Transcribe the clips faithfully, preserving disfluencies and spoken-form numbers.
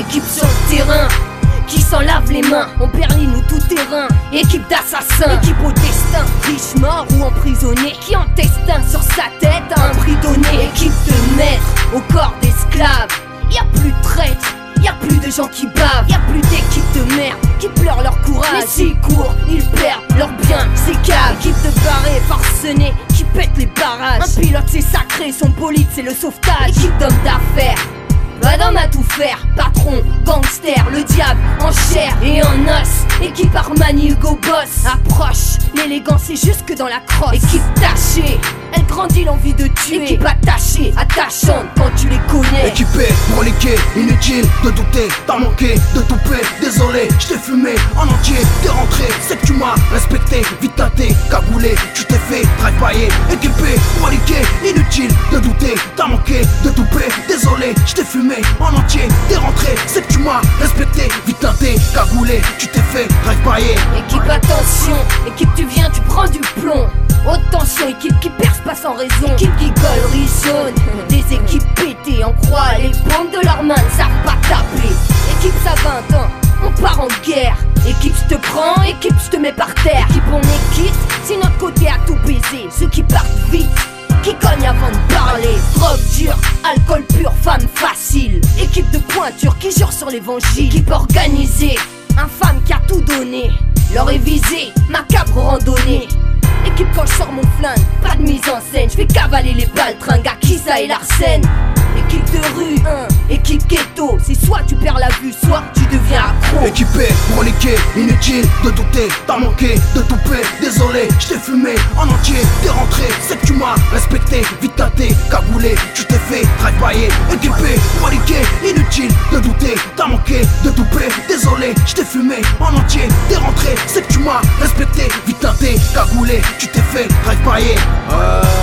Équipe sur le terrain qui s'en lave les mains, on berline ou tout terrain. Équipe d'assassins, équipe au destin, riche, mort ou emprisonné, qui en destin sur sa tête a un prix donné. Équipe de maîtres au corps d'esclaves, y'a plus de traîtres, y'a plus de gens qui bavent, y'a plus d'équipe de merde qui pleurent leur courage. Mais s'ils courent, ils perdent leur bien, c'est cave. Équipe de barrés farcenés qui pètent les barrages. Un pilote c'est sacré, son bolide c'est le sauvetage. Équipe d'hommes d'affaires, Madame à tout faire, patron, gangster, le diable en chair et en os. Équipe Armani, Hugo Boss, approche, l'élégance c'est jusque dans la crosse. Équipe tachée, elle grandit l'envie de tuer. Équipe attachée, attachante quand tu les connais. Équipé, reliqué, inutile de douter, t'as manqué de touper. Désolé, je t'ai fumé en entier, t'es rentré, c'est que tu m'as respecté. Vite tâté, cagoulé, tu t'es fait drive-byé. Équipé, reliqué, inutile de douter, t'as manqué de touper. Désolé, je t'ai fumé en entier, t'es rentré, c'est que tu m'as respecté. Vite teinté, cagoulé, tu t'es fait drive-byé. Équipe attention, équipe tu viens, tu prends du plomb. Haute tension, équipe qui perce pas sans raison. Équipe qui gaulerie jaune, des équipes pétées en croix. Les bombes de leurs mains ne savent pas taper. Équipe ça vingt ans, on part en guerre. Équipe je te prends, équipe je te mets par terre. Équipe on est quitte, c'est notre côté à tout baiser. Ceux qui partent vite, qui cognent avant de parler. Drogue dure, alcool pur, femme facile. Équipe de pointure qui jure sur l'évangile. Équipe organisée, infâme qui a tout donné. Leur est visé, macabre randonnée. Équipe quand je sors mon flingue, pas de mise en scène. Je fais cavaler les balles, tringue à Kisa et Larsen. Équipe de rue, hein, équipe ghetto. C'est soit tu perds la vue, soit tu deviens accro. Équipé, reliqué, inutile de douter, t'as manqué de touper. Désolé, je t'ai fumé en entier, t'es rentré, c'est que tu m'as respecté. Vite tâté, cagoulé, tu t'es fait drive-byé. Équipé, reliqué, inutile de douter, t'as manqué de touper. Désolé, je t'ai fumé en entier, t'es rentré, c'est que tu m'as respecté. Vite tâté, cagoulé, tu t'es fait drive-byé. Ouais,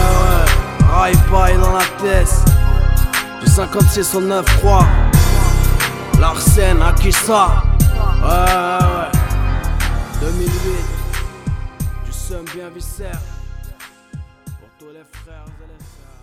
ouais, drive-by dans la tête. Du cinquante-six au neuf trois, Larsen, Akissa. Ouais, ouais, ouais. deux mille huit, du seum bien viscère. Pour tous les frères et les sœurs.